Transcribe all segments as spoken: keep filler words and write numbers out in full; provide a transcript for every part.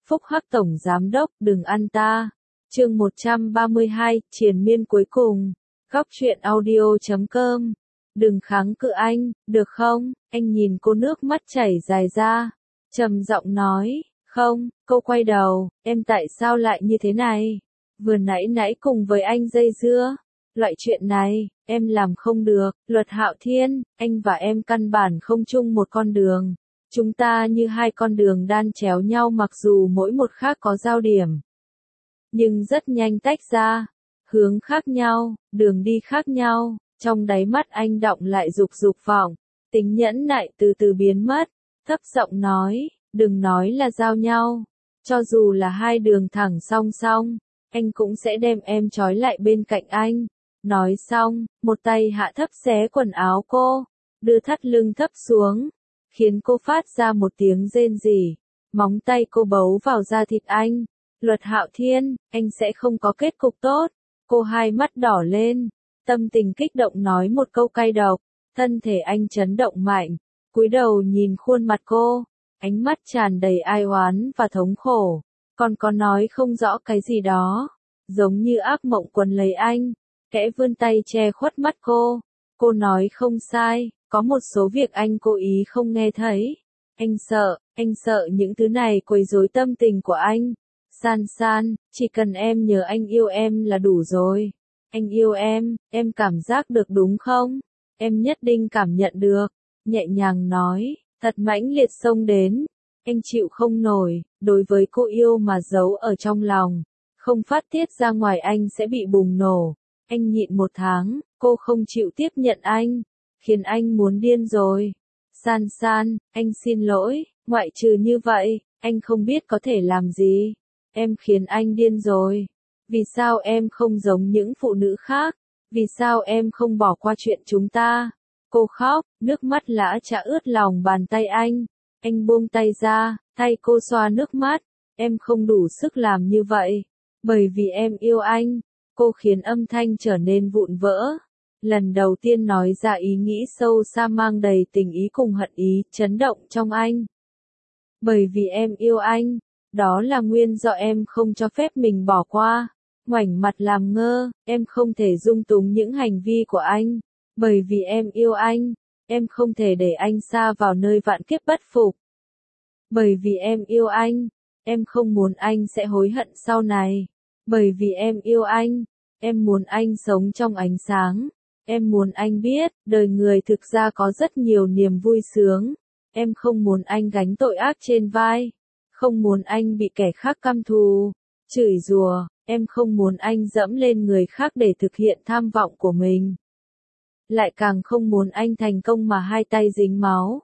Phúc Hắc Tổng Giám Đốc đừng ăn ta. Chương một trăm ba mươi hai, triền miên cuối cùng. Góc truyện audio chấm com. Đừng kháng cự anh, được không? Anh nhìn cô nước mắt chảy dài ra. Trầm giọng nói, không, cô quay đầu, em tại sao lại như thế này? Vừa nãy nãy cùng với anh dây dưa. Loại chuyện này, em làm không được. Luật Hạo Thiên, anh và em căn bản không chung một con đường. Chúng ta như hai con đường đan chéo nhau mặc dù mỗi một khác có giao điểm. Nhưng rất nhanh tách ra. Hướng khác nhau, đường đi khác nhau. Trong đáy mắt anh đọng lại dục dục vọng. Tính nhẫn nại từ từ biến mất. Thấp giọng nói, đừng nói là giao nhau. Cho dù là hai đường thẳng song song, anh cũng sẽ đem em trói lại bên cạnh anh. Nói xong, một tay hạ thấp xé quần áo cô, đưa thắt lưng thấp xuống, khiến cô phát ra một tiếng rên rỉ. Móng tay cô bấu vào da thịt anh. Luật Hạo Thiên, anh sẽ không có kết cục tốt. Cô hai mắt đỏ lên, tâm tình kích động nói một câu cay độc. Thân thể anh chấn động mạnh, cúi đầu nhìn khuôn mặt cô, ánh mắt tràn đầy ai oán và thống khổ. Còn có nói không rõ cái gì đó, giống như ác mộng quấn lấy anh, khẽ vươn tay che khuất mắt cô. Cô nói không sai, có một số việc anh cố ý không nghe thấy. Anh sợ, anh sợ những thứ này quấy rối tâm tình của anh. San San, chỉ cần em nhớ anh yêu em là đủ rồi. Anh yêu em, em cảm giác được đúng không? Em nhất định cảm nhận được. Nhẹ nhàng nói, thật mãnh liệt xông đến. Anh chịu không nổi, đối với cô yêu mà giấu ở trong lòng. Không phát tiết ra ngoài anh sẽ bị bùng nổ. Anh nhịn một tháng, cô không chịu tiếp nhận anh. Khiến anh muốn điên rồi. San San, anh xin lỗi, ngoại trừ như vậy, anh không biết có thể làm gì. Em khiến anh điên rồi. Vì sao em không giống những phụ nữ khác? Vì sao em không bỏ qua chuyện chúng ta? Cô khóc, nước mắt lã chã ướt lòng bàn tay anh. Anh buông tay ra, tay cô xoa nước mắt. Em không đủ sức làm như vậy. Bởi vì em yêu anh. Cô khiến âm thanh trở nên vụn vỡ. Lần đầu tiên nói ra ý nghĩ sâu xa mang đầy tình ý cùng hận ý, chấn động trong anh. Bởi vì em yêu anh. Đó là nguyên do em không cho phép mình bỏ qua. Ngoảnh mặt làm ngơ, em không thể dung túng những hành vi của anh. Bởi vì em yêu anh, em không thể để anh sa vào nơi vạn kiếp bất phục. Bởi vì em yêu anh, em không muốn anh sẽ hối hận sau này. Bởi vì em yêu anh, em muốn anh sống trong ánh sáng. Em muốn anh biết, đời người thực ra có rất nhiều niềm vui sướng. Em không muốn anh gánh tội ác trên vai. Không muốn anh bị kẻ khác căm thù, chửi rủa. Em không muốn anh dẫm lên người khác để thực hiện tham vọng của mình. Lại càng không muốn anh thành công mà hai tay dính máu.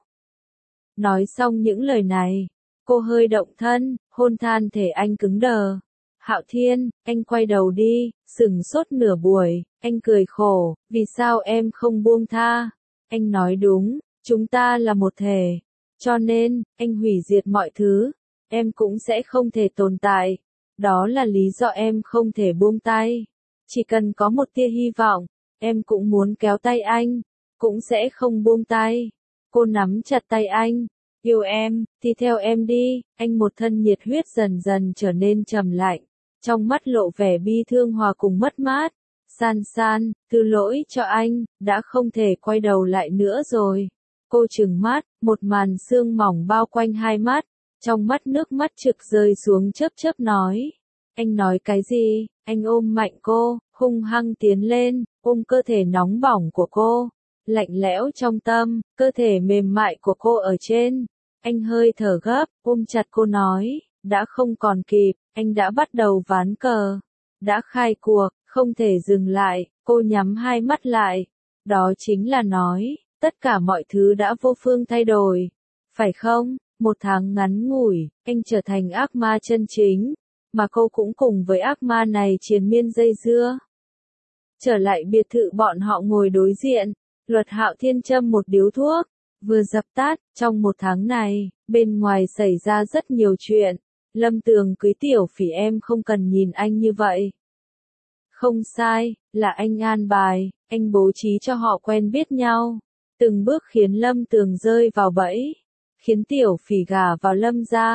Nói xong những lời này, cô hơi động thân, hôn than thể anh cứng đờ. Hạo Thiên, anh quay đầu đi, sửng sốt nửa buổi, anh cười khổ, vì sao em không buông tha? Anh nói đúng, chúng ta là một thể. Cho nên, anh hủy diệt mọi thứ, em cũng sẽ không thể tồn tại. Đó là lý do em không thể buông tay. Chỉ cần có một tia hy vọng, em cũng muốn kéo tay anh, cũng sẽ không buông tay. Cô nắm chặt tay anh, yêu em, thì theo em đi. Anh một thân nhiệt huyết dần dần trở nên trầm lạnh, trong mắt lộ vẻ bi thương hòa cùng mất mát. San San, thứ lỗi cho anh, đã không thể quay đầu lại nữa rồi. Cô trừng mắt, một màn sương mỏng bao quanh hai mắt. Trong mắt nước mắt trực rơi xuống chớp chớp nói. Anh nói cái gì? Anh ôm mạnh cô, hung hăng tiến lên, ôm cơ thể nóng bỏng của cô. Lạnh lẽo trong tâm, cơ thể mềm mại của cô ở trên. Anh hơi thở gấp, ôm chặt cô nói, đã không còn kịp, anh đã bắt đầu ván cờ. Đã khai cuộc, không thể dừng lại, cô nhắm hai mắt lại. Đó chính là nói, tất cả mọi thứ đã vô phương thay đổi. Phải không? Một tháng ngắn ngủi, anh trở thành ác ma chân chính, mà cô cũng cùng với ác ma này triền miên dây dưa. Trở lại biệt thự bọn họ ngồi đối diện, Luật Hạo Thiên châm một điếu thuốc, vừa dập tắt. Trong một tháng này, bên ngoài xảy ra rất nhiều chuyện. Lâm Tường cưới Tiểu Phỉ em không cần nhìn anh như vậy. Không sai, là anh an bài, anh bố trí cho họ quen biết nhau. Từng bước khiến Lâm Tường rơi vào bẫy. Khiến Tiểu Phỉ gả vào Lâm gia.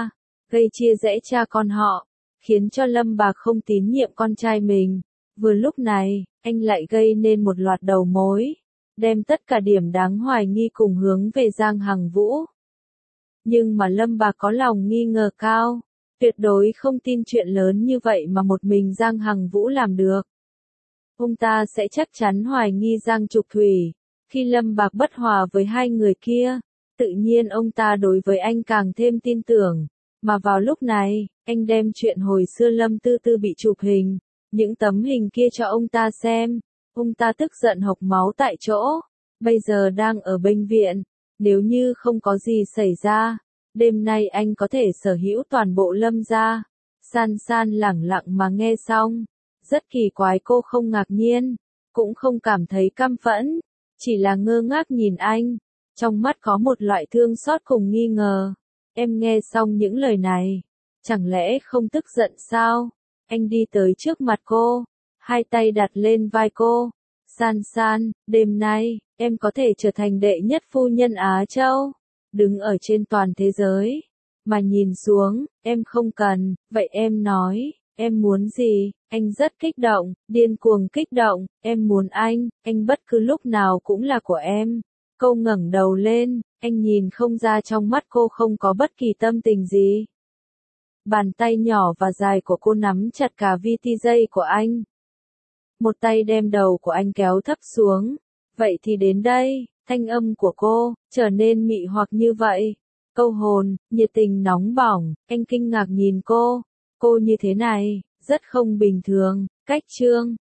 gây chia rẽ cha con họ, khiến cho Lâm Bạc không tín nhiệm con trai mình. Vừa lúc này, anh lại gây nên một loạt đầu mối, đem tất cả điểm đáng hoài nghi cùng hướng về Giang Hằng Vũ. Nhưng mà Lâm Bạc có lòng nghi ngờ cao, tuyệt đối không tin chuyện lớn như vậy mà một mình Giang Hằng Vũ làm được. Ông ta sẽ chắc chắn hoài nghi Giang Trục Thủy, khi Lâm Bạc bất hòa với hai người kia, tự nhiên ông ta đối với anh càng thêm tin tưởng. Mà vào lúc này, anh đem chuyện hồi xưa Lâm Tư Tư bị chụp hình, những tấm hình kia cho ông ta xem, ông ta tức giận hộc máu tại chỗ, bây giờ đang ở bệnh viện, nếu như không có gì xảy ra, đêm nay anh có thể sở hữu toàn bộ Lâm gia. San San lẳng lặng mà nghe xong, rất kỳ quái, cô không ngạc nhiên, cũng không cảm thấy căm phẫn, chỉ là ngơ ngác nhìn anh, trong mắt có một loại thương xót cùng nghi ngờ. Em nghe xong những lời này, chẳng lẽ không tức giận sao? Anh đi tới trước mặt cô, hai tay đặt lên vai cô. San San, đêm nay, em có thể trở thành đệ nhất phu nhân Á Châu, đứng ở trên toàn thế giới, mà nhìn xuống, em không cần, vậy em nói, em muốn gì? Anh rất kích động, điên cuồng kích động, em muốn anh, anh bất cứ lúc nào cũng là của em. Cô ngẩng đầu lên, anh nhìn không ra trong mắt cô không có bất kỳ tâm tình gì. Bàn tay nhỏ và dài của cô nắm chặt cả vi ti dây của anh. Một tay đem đầu của anh kéo thấp xuống. Vậy thì đến đây, thanh âm của cô, trở nên mị hoặc như vậy. Câu hồn, nhiệt tình nóng bỏng, anh kinh ngạc nhìn cô. Cô như thế này, rất không bình thường. Cách chương